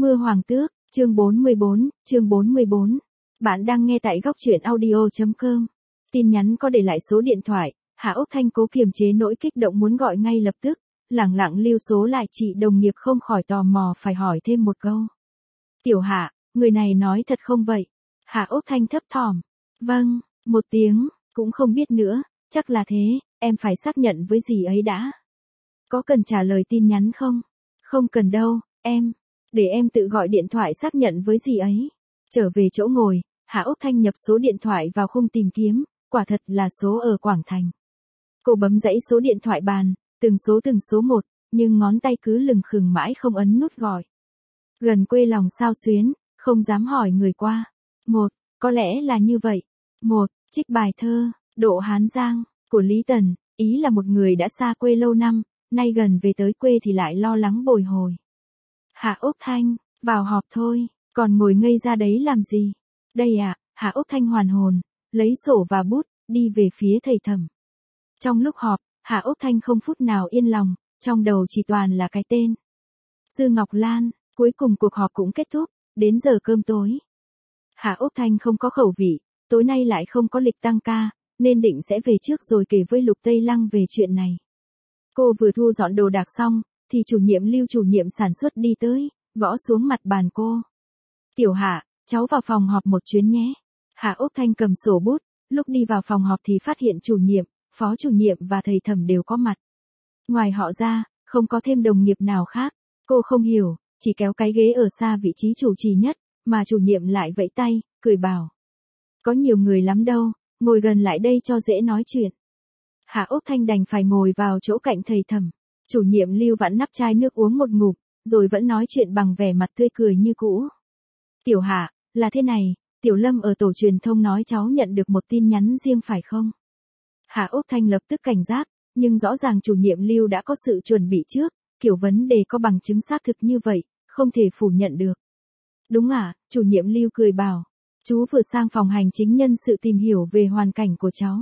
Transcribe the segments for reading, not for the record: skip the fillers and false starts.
Mưa Hoàng Tước, chương 44. Bạn đang nghe tại góc truyện audio.com. Tin nhắn có để lại số điện thoại, Hạ Úc Thanh cố kiềm chế nỗi kích động muốn gọi ngay lập tức, lẳng lặng lưu số lại chị đồng nghiệp không khỏi tò mò phải hỏi thêm một câu. Tiểu Hạ, người này nói thật không vậy? Hạ Úc Thanh thấp thỏm. Vâng, một tiếng, cũng không biết nữa, chắc là thế, em phải xác nhận với dì ấy đã. Có cần trả lời tin nhắn không? Không cần đâu, để em tự gọi điện thoại xác nhận với dì ấy. Trở về chỗ ngồi, Hạ Úc Thanh nhập số điện thoại vào khung tìm kiếm, quả thật là số ở Quảng Thành. Cô bấm dãy số điện thoại bàn, từng số một, nhưng ngón tay cứ lừng khừng mãi không ấn nút gọi. Gần quê lòng xao xuyến, không dám hỏi người qua. Có lẽ là như vậy. Trích bài thơ, Độ Hán Giang, của Lý Tần, ý là một người đã xa quê lâu năm, nay gần về tới quê thì lại lo lắng bồi hồi. Hạ Úc Thanh, vào họp thôi, còn ngồi ngây ra đấy làm gì? Đây ạ, Hạ Úc Thanh hoàn hồn, lấy sổ và bút, đi về phía thầy Thẩm. Trong lúc họp, Hạ Úc Thanh không phút nào yên lòng, trong đầu chỉ toàn là cái tên. Dư Ngọc Lan, cuối cùng cuộc họp cũng kết thúc, đến giờ cơm tối. Hạ Úc Thanh không có khẩu vị, tối nay lại không có lịch tăng ca, nên định sẽ về trước rồi kể với Lục Tây Lăng về chuyện này. Cô vừa thu dọn đồ đạc xong, thì chủ nhiệm sản xuất đi tới, gõ xuống mặt bàn cô. Tiểu Hạ, cháu vào phòng họp một chuyến nhé. Hạ Úc Thanh cầm sổ bút, lúc đi vào phòng họp thì phát hiện chủ nhiệm, phó chủ nhiệm và thầy Thẩm đều có mặt. Ngoài họ ra, không có thêm đồng nghiệp nào khác, cô không hiểu, chỉ kéo cái ghế ở xa vị trí chủ trì nhất, mà chủ nhiệm lại vẫy tay, cười bảo. Có nhiều người lắm đâu, ngồi gần lại đây cho dễ nói chuyện. Hạ Úc Thanh đành phải ngồi vào chỗ cạnh thầy Thẩm. Chủ nhiệm Lưu vặn nắp chai nước uống một ngụm, rồi vẫn nói chuyện bằng vẻ mặt tươi cười như cũ. Tiểu Hạ, là thế này, Tiểu Lâm ở tổ truyền thông nói cháu nhận được một tin nhắn riêng phải không? Hạ Úc Thanh lập tức cảnh giác, nhưng rõ ràng chủ nhiệm Lưu đã có sự chuẩn bị trước, kiểu vấn đề có bằng chứng xác thực như vậy, không thể phủ nhận được. Đúng ạ, chủ nhiệm Lưu cười bảo, chú vừa sang phòng hành chính nhân sự tìm hiểu về hoàn cảnh của cháu.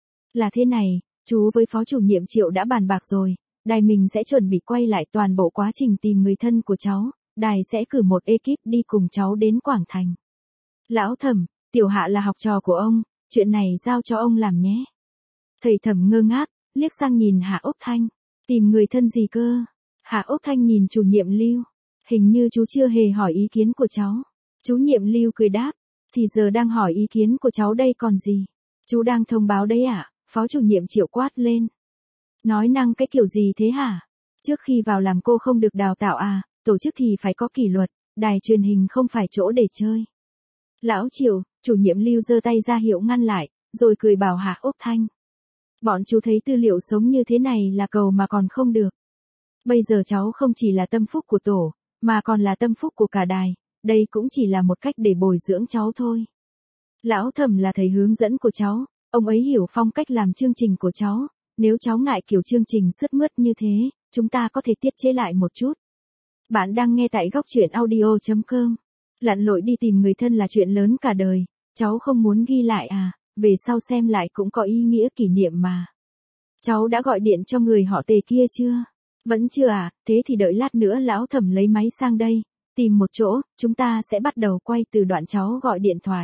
Là thế này, chú với phó chủ nhiệm Triệu đã bàn bạc rồi. Đài mình sẽ chuẩn bị quay lại toàn bộ quá trình tìm người thân của cháu, đài sẽ cử một ekip đi cùng cháu đến Quảng Thành. Lão Thẩm, Tiểu Hạ là học trò của ông, chuyện này giao cho ông làm nhé. Thầy Thẩm ngơ ngác, liếc sang nhìn Hạ Úc Thanh, tìm người thân gì cơ? Hạ Úc Thanh nhìn chủ nhiệm Lưu, hình như chú chưa hề hỏi ý kiến của cháu. Chủ nhiệm Lưu cười đáp, thì giờ đang hỏi ý kiến của cháu đây còn gì? Chú đang thông báo đấy ạ, phó chủ nhiệm Triệu quát lên. Nói năng cái kiểu gì thế hả? Trước khi vào làm cô không được đào tạo à, tổ chức thì phải có kỷ luật, đài truyền hình không phải chỗ để chơi. Lão Triệu, chủ nhiệm Lưu giơ tay ra hiệu ngăn lại, rồi cười bảo Hạ Úc Thanh. Bọn chú thấy tư liệu sống như thế này là cầu mà còn không được. Bây giờ cháu không chỉ là tâm phúc của tổ, mà còn là tâm phúc của cả đài, đây cũng chỉ là một cách để bồi dưỡng cháu thôi. Lão Thẩm là thầy hướng dẫn của cháu, ông ấy hiểu phong cách làm chương trình của cháu. Nếu cháu ngại kiểu chương trình sướt mướt như thế, chúng ta có thể tiết chế lại một chút. Bạn đang nghe tại góc truyện audio.com. Lặn lội đi tìm người thân là chuyện lớn cả đời, cháu không muốn ghi lại à, về sau xem lại cũng có ý nghĩa kỷ niệm mà. Cháu đã gọi điện cho người họ Tề kia chưa? Vẫn chưa à, thế thì đợi lát nữa Lão Thẩm lấy máy sang đây, tìm một chỗ, chúng ta sẽ bắt đầu quay từ đoạn cháu gọi điện thoại.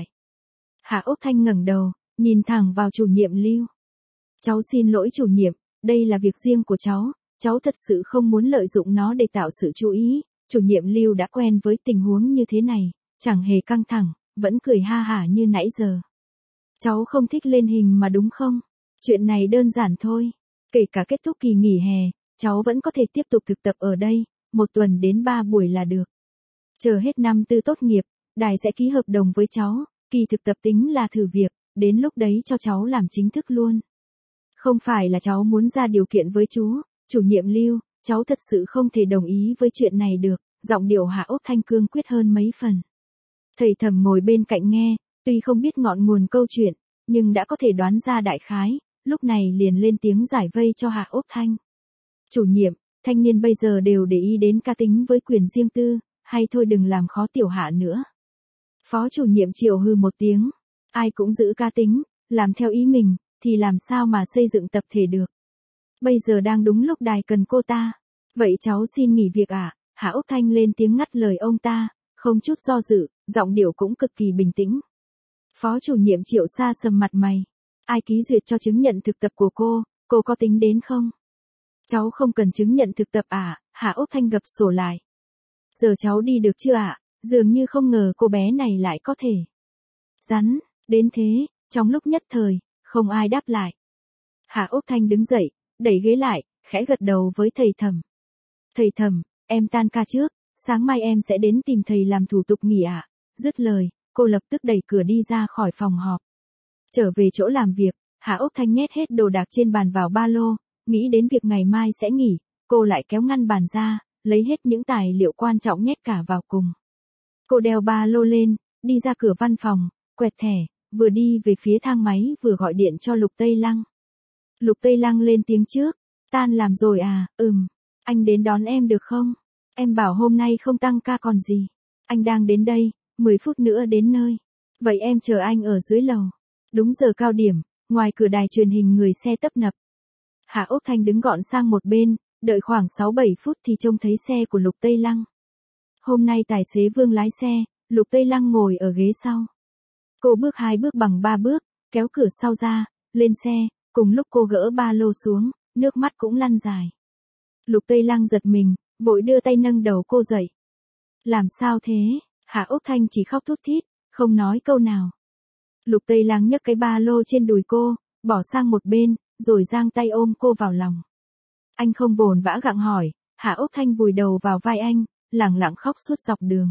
Hạ Úc Thanh ngẩng đầu, nhìn thẳng vào chủ nhiệm Lưu. Cháu xin lỗi chủ nhiệm, đây là việc riêng của cháu thật sự không muốn lợi dụng nó để tạo sự chú ý. Chủ nhiệm Lưu đã quen với tình huống như thế này, chẳng hề căng thẳng, vẫn cười ha hả như nãy giờ. Cháu không thích lên hình mà đúng không? Chuyện này đơn giản thôi, kể cả kết thúc kỳ nghỉ hè, cháu vẫn có thể tiếp tục thực tập ở đây, 1 tuần đến 3 buổi là được. Chờ hết năm tư tốt nghiệp, đài sẽ ký hợp đồng với cháu, kỳ thực tập tính là thử việc, đến lúc đấy cho cháu làm chính thức luôn. Không phải là cháu muốn ra điều kiện với chú, chủ nhiệm Lưu, cháu thật sự không thể đồng ý với chuyện này được, giọng điệu Hạ Úc Thanh cương quyết hơn mấy phần. Thầy Thẩm ngồi bên cạnh nghe, tuy không biết ngọn nguồn câu chuyện, nhưng đã có thể đoán ra đại khái, lúc này liền lên tiếng giải vây cho Hạ Úc Thanh. Chủ nhiệm, thanh niên bây giờ đều để ý đến cá tính với quyền riêng tư, hay thôi đừng làm khó Tiểu Hạ nữa. Phó chủ nhiệm Triệu hừ một tiếng, ai cũng giữ cá tính, làm theo ý mình, thì làm sao mà xây dựng tập thể được. Bây giờ đang đúng lúc đài cần cô ta. Vậy cháu xin nghỉ việc ạ, Hạ Úc Thanh lên tiếng ngắt lời ông ta, không chút do dự, giọng điệu cũng cực kỳ bình tĩnh. Phó chủ nhiệm Triệu Sa sầm mặt mày. Ai ký duyệt cho chứng nhận thực tập của cô có tính đến không? Cháu không cần chứng nhận thực tập à? Hạ Úc Thanh gập sổ lại. Giờ cháu đi được chưa ạ? Dường như không ngờ cô bé này lại có thể rắn đến thế, trong lúc nhất thời, không ai đáp lại. Hạ Úc Thanh đứng dậy, đẩy ghế lại, khẽ gật đầu với thầy Thẩm. Thầy Thẩm, em tan ca trước, sáng mai em sẽ đến tìm thầy làm thủ tục nghỉ ạ. Dứt lời, cô lập tức đẩy cửa đi ra khỏi phòng họp. Trở về chỗ làm việc, Hạ Úc Thanh nhét hết đồ đạc trên bàn vào ba lô, nghĩ đến việc ngày mai sẽ nghỉ, cô lại kéo ngăn bàn ra, lấy hết những tài liệu quan trọng nhét cả vào cùng. Cô đeo ba lô lên, đi ra cửa văn phòng, quẹt thẻ, vừa đi về phía thang máy vừa gọi điện cho Lục Tây Lăng. Lục Tây Lăng lên tiếng trước, tan làm rồi à, anh đến đón em được không? Em bảo hôm nay không tăng ca còn gì. Anh đang đến đây, 10 phút nữa đến nơi. Vậy em chờ anh ở dưới lầu. Đúng giờ cao điểm, ngoài cửa đài truyền hình người xe tấp nập. Hạ Úc Thanh đứng gọn sang một bên, đợi khoảng 6-7 phút thì trông thấy xe của Lục Tây Lăng. Hôm nay tài xế Vương lái xe, Lục Tây Lăng ngồi ở ghế sau. Cô bước 2 bước bằng 3 bước, kéo cửa sau ra, lên xe, cùng lúc cô gỡ ba lô xuống, nước mắt cũng lăn dài. Lục Tây Lăng giật mình, vội đưa tay nâng đầu cô dậy. Làm sao thế? Hạ Úc Thanh chỉ khóc thút thít, không nói câu nào. Lục Tây Lăng nhấc cái ba lô trên đùi cô, bỏ sang một bên, rồi giang tay ôm cô vào lòng. Anh không vồn vã gặng hỏi, Hạ Úc Thanh vùi đầu vào vai anh, lẳng lặng khóc suốt dọc đường.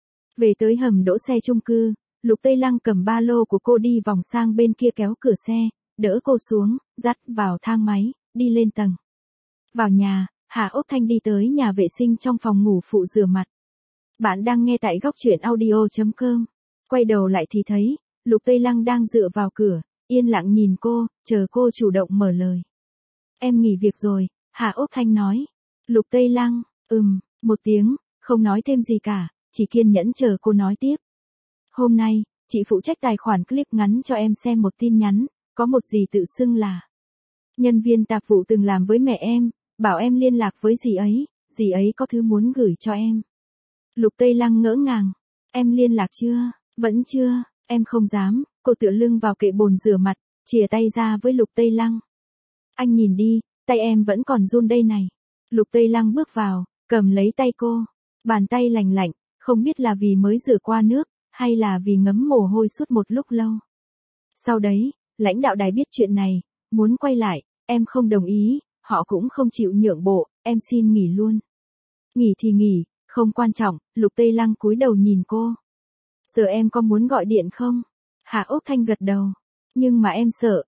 Về tới hầm đỗ xe chung cư, Lục Tây Lăng cầm ba lô của cô đi vòng sang bên kia kéo cửa xe, đỡ cô xuống, dắt vào thang máy, đi lên tầng. Vào nhà, Hạ Úc Thanh đi tới nhà vệ sinh trong phòng ngủ phụ rửa mặt. Bạn đang nghe tại góc truyện audio.com. Quay đầu lại thì thấy, Lục Tây Lăng đang dựa vào cửa, yên lặng nhìn cô, chờ cô chủ động mở lời. Em nghỉ việc rồi, Hạ Úc Thanh nói. Lục Tây Lăng, một tiếng, không nói thêm gì cả, chỉ kiên nhẫn chờ cô nói tiếp. Hôm nay, chị phụ trách tài khoản clip ngắn cho em xem một tin nhắn, có một dì tự xưng là nhân viên tạp vụ từng làm với mẹ em, bảo em liên lạc với dì ấy có thứ muốn gửi cho em. Lục Tây Lăng ngỡ ngàng, em liên lạc chưa? Vẫn chưa, em không dám, cô tựa lưng vào kệ bồn rửa mặt, chìa tay ra với Lục Tây Lăng. Anh nhìn đi, tay em vẫn còn run đây này. Lục Tây Lăng bước vào, cầm lấy tay cô, bàn tay lành lạnh, không biết là vì mới rửa qua nước, hay là vì ngấm mồ hôi suốt một lúc lâu. Sau đấy, lãnh đạo đài biết chuyện này, muốn quay lại, em không đồng ý, họ cũng không chịu nhượng bộ, em xin nghỉ luôn. Nghỉ thì nghỉ, không quan trọng, Lục Tây Lăng cúi đầu nhìn cô. Giờ em có muốn gọi điện không? Hạ Úc Thanh gật đầu. Nhưng mà em sợ,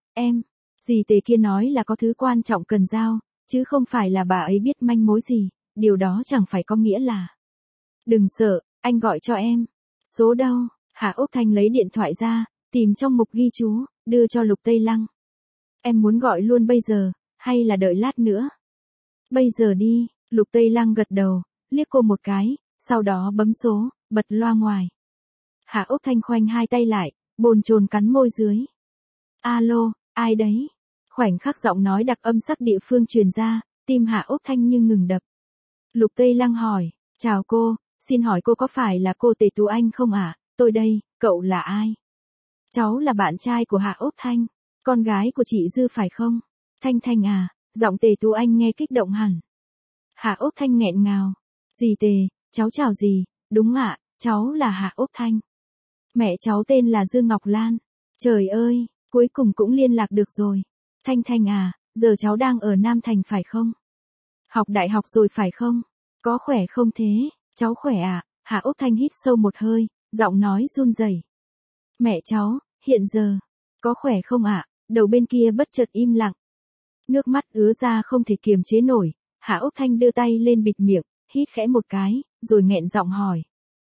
dì Tề kia nói là có thứ quan trọng cần giao, chứ không phải là bà ấy biết manh mối gì, điều đó chẳng phải có nghĩa là. Đừng sợ, anh gọi cho em. Số đâu? Hạ Úc Thanh lấy điện thoại ra, tìm trong mục ghi chú, đưa cho Lục Tây Lăng. Em muốn gọi luôn bây giờ, hay là đợi lát nữa? Bây giờ đi, Lục Tây Lăng gật đầu, liếc cô một cái, sau đó bấm số, bật loa ngoài. Hạ Úc Thanh khoanh hai tay lại, bồn chồn cắn môi dưới. Alo, ai đấy? Khoảnh khắc giọng nói đặc âm sắc địa phương truyền ra, tim Hạ Úc Thanh như ngừng đập. Lục Tây Lăng hỏi, chào cô, xin hỏi cô có phải là cô Tề Tú Anh không ạ? Tôi đây, cậu là ai? Cháu là bạn trai của Hạ Úc Thanh, con gái của chị Dư phải không? Thanh Thanh à, giọng Tề Tú Anh nghe kích động hẳn. Hạ Úc Thanh nghẹn ngào. Dì Tề, cháu chào dì, đúng ạ, cháu là Hạ Úc Thanh. Mẹ cháu tên là Dương Ngọc Lan. Trời ơi, cuối cùng cũng liên lạc được rồi. Thanh Thanh à, giờ cháu đang ở Nam Thành phải không? Học đại học rồi phải không? Có khỏe không thế? Cháu khỏe à? Hạ Úc Thanh hít sâu một hơi, giọng nói run rẩy. Mẹ cháu, hiện giờ, có khỏe không ạ? Đầu bên kia bất chợt im lặng. Nước mắt ứa ra không thể kiềm chế nổi, Hạ Úc Thanh đưa tay lên bịt miệng, hít khẽ một cái, rồi nghẹn giọng hỏi.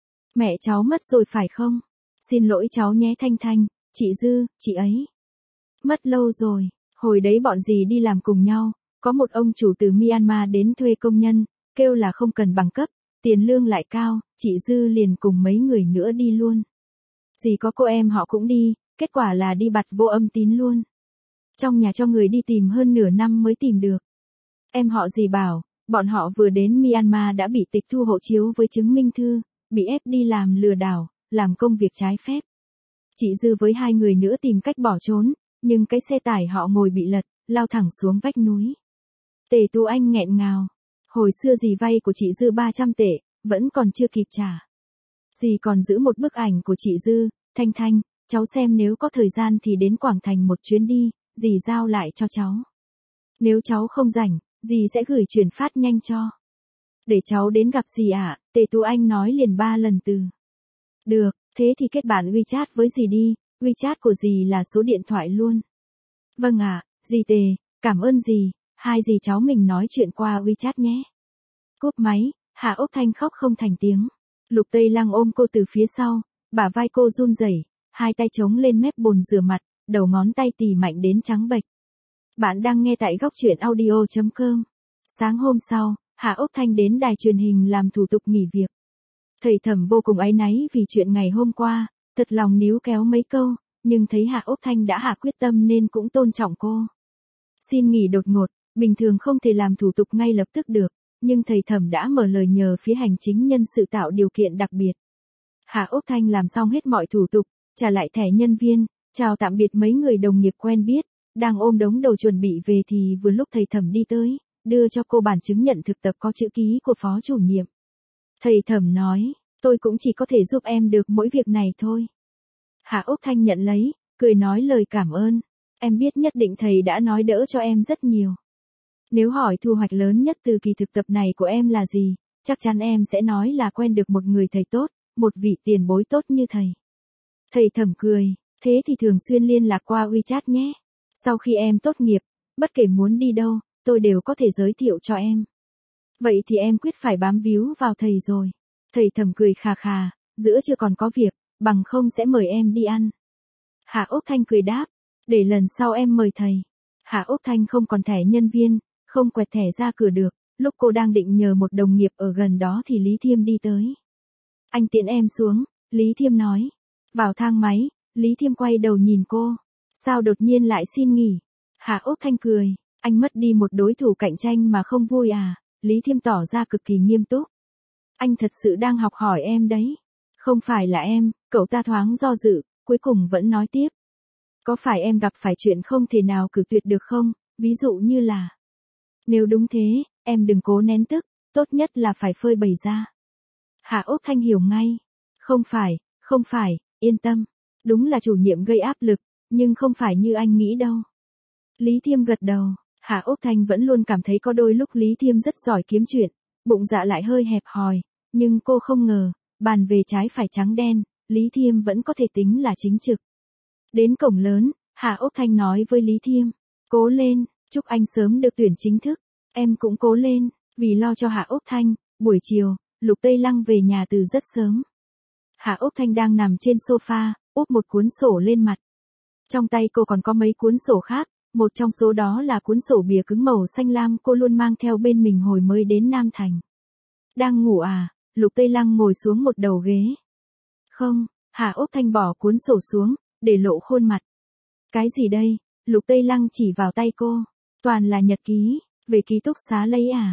Mẹ cháu mất rồi phải không? Xin lỗi cháu nhé Thanh Thanh, chị Dư, chị ấy. Mất lâu rồi, hồi đấy bọn dì đi làm cùng nhau, có một ông chủ từ Myanmar đến thuê công nhân, kêu là không cần bằng cấp, tiền lương lại cao, chị Dư liền cùng mấy người nữa đi luôn. Dì có cô em họ cũng đi, kết quả là đi bặt vô âm tín luôn. Trong nhà cho người đi tìm hơn nửa năm mới tìm được. Em họ dì bảo, Bọn họ vừa đến Myanmar đã bị tịch thu hộ chiếu với chứng minh thư, bị ép đi làm lừa đảo, làm công việc trái phép. Chị Dư với 2 người nữa tìm cách bỏ trốn, nhưng cái xe tải họ ngồi bị lật, lao thẳng xuống vách núi. Tề Tú Anh nghẹn ngào. Hồi xưa dì vay của chị Dư 300 tệ, vẫn còn chưa kịp trả. Dì còn giữ một bức ảnh của chị Dư, Thanh Thanh, cháu xem nếu có thời gian thì đến Quảng Thành một chuyến đi, dì giao lại cho cháu. Nếu cháu không rảnh, dì sẽ gửi chuyển phát nhanh cho. Để cháu đến gặp dì ạ, Tề Tú Anh nói liền 3 lần từ. Được, thế thì kết bạn WeChat với dì đi, WeChat của dì là số điện thoại luôn. Vâng ạ, dì Tề, cảm ơn dì, hai dì cháu mình nói chuyện qua WeChat nhé. Cúp máy, Hạ Úc Thanh khóc không thành tiếng. Lục Tây Lăng ôm cô từ phía sau, bả vai cô run rẩy, hai tay chống lên mép bồn rửa mặt, đầu ngón tay tì mạnh đến trắng bệch. Bạn đang nghe tại góc truyện audio.com. Sáng hôm sau, Hạ Úc Thanh đến đài truyền hình làm thủ tục nghỉ việc. Thầy Thẩm vô cùng áy náy vì chuyện ngày hôm qua, thật lòng níu kéo mấy câu, nhưng thấy Hạ Úc Thanh đã hạ quyết tâm nên cũng tôn trọng cô. Xin nghỉ đột ngột, bình thường không thể làm thủ tục ngay lập tức được, nhưng thầy Thẩm đã mở lời nhờ phía hành chính nhân sự tạo điều kiện đặc biệt. Hạ Úc Thanh làm xong hết mọi thủ tục, trả lại thẻ nhân viên, chào tạm biệt mấy người đồng nghiệp quen biết, đang ôm đống đồ chuẩn bị về thì vừa lúc thầy Thẩm đi tới, đưa cho cô bản chứng nhận thực tập có chữ ký của phó chủ nhiệm. Thầy Thẩm nói, tôi cũng chỉ có thể giúp em được mỗi việc này thôi. Hạ Úc Thanh nhận lấy, cười nói lời cảm ơn. Em biết nhất định thầy đã nói đỡ cho em rất nhiều. Nếu hỏi thu hoạch lớn nhất từ kỳ thực tập này của em là gì, chắc chắn em sẽ nói là quen được một người thầy tốt, một vị tiền bối tốt như thầy. Thầy Thẩm cười, thế thì thường xuyên liên lạc qua WeChat nhé. Sau khi em tốt nghiệp, bất kể muốn đi đâu, tôi đều có thể giới thiệu cho em. Vậy thì em quyết phải bám víu vào thầy rồi. Thầy Thẩm cười khà khà, giữa chưa còn có việc, bằng không sẽ mời em đi ăn. Hạ Úc Thanh cười đáp, để lần sau em mời thầy. Hạ Úc Thanh không còn thẻ nhân viên, không quẹt thẻ ra cửa được, lúc cô đang định nhờ một đồng nghiệp ở gần đó thì Lý Thiêm đi tới. Anh tiễn em xuống, Lý Thiêm nói. Vào thang máy, Lý Thiêm quay đầu nhìn cô. Sao đột nhiên lại xin nghỉ? Hạ Úc Thanh cười, anh mất đi một đối thủ cạnh tranh mà không vui à? Lý Thiêm tỏ ra cực kỳ nghiêm túc. Anh thật sự đang học hỏi em đấy. Không phải là em, cậu ta thoáng do dự, cuối cùng vẫn nói tiếp. Có phải em gặp phải chuyện không thể nào cự tuyệt được không, ví dụ như là. Nếu đúng thế, em đừng cố nén tức, tốt nhất là phải phơi bày ra. Hạ Úc Thanh hiểu ngay. Không phải, yên tâm. Đúng là chủ nhiệm gây áp lực, nhưng không phải như anh nghĩ đâu. Lý Thiêm gật đầu, Hạ Úc Thanh vẫn luôn cảm thấy có đôi lúc Lý Thiêm rất giỏi kiếm chuyện, bụng dạ lại hơi hẹp hòi, nhưng cô không ngờ, bàn về trái phải trắng đen, Lý Thiêm vẫn có thể tính là chính trực. Đến cổng lớn, Hạ Úc Thanh nói với Lý Thiêm, cố lên, chúc anh sớm được tuyển chính thức, em cũng cố lên, vì lo cho Hạ Úc Thanh, buổi chiều, Lục Tây Lăng về nhà từ rất sớm. Hạ Úc Thanh đang nằm trên sofa, úp một cuốn sổ lên mặt. Trong tay cô còn có mấy cuốn sổ khác, một trong số đó là cuốn sổ bìa cứng màu xanh lam cô luôn mang theo bên mình hồi mới đến Nam Thành. Đang ngủ à? Lục Tây Lăng ngồi xuống một đầu ghế. Không, Hạ Úc Thanh bỏ cuốn sổ xuống, để lộ khuôn mặt. Cái gì đây? Lục Tây Lăng chỉ vào tay cô. Toàn là nhật ký, về ký túc xá lấy à?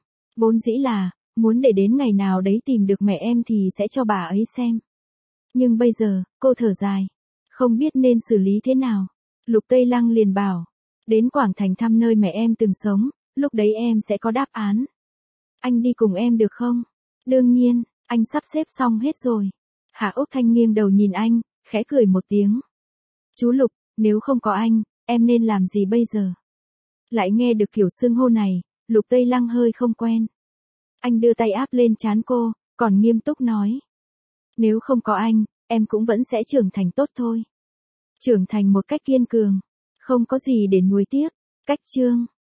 Vốn dĩ là, muốn để đến ngày nào đấy tìm được mẹ em thì sẽ cho bà ấy xem. Nhưng bây giờ, cô thở dài. Không biết nên xử lý thế nào. Lục Tây Lăng liền bảo. Đến Quảng Thành thăm nơi mẹ em từng sống, lúc đấy em sẽ có đáp án. Anh đi cùng em được không? Đương nhiên, anh sắp xếp xong hết rồi. Hạ Úc Thanh nghiêng đầu nhìn anh, khẽ cười một tiếng. Chú Lục, nếu không có anh, em nên làm gì bây giờ? Lại nghe được kiểu xưng hô này, Lục Tây Lăng hơi không quen. Anh đưa tay áp lên trán cô, còn nghiêm túc nói. Nếu không có anh, em cũng vẫn sẽ trưởng thành tốt thôi. Trưởng thành một cách kiên cường, không có gì để nuối tiếc. Cách chương